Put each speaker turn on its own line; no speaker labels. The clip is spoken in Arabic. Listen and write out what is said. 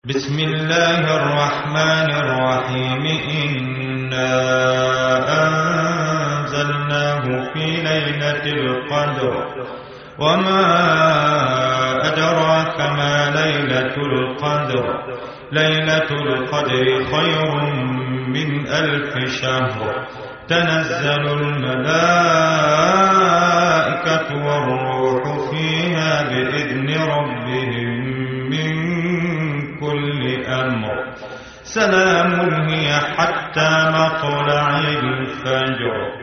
بسم الله الرحمن الرحيم إنا أنزلناه في ليلة القدر وما أدراك ما ليلة القدر ليلة القدر خير من 1000 شهر تنزل الملائكة والروح فيها بإذن ربهم من كل أمر سلام هي حتى مطلع الفجر.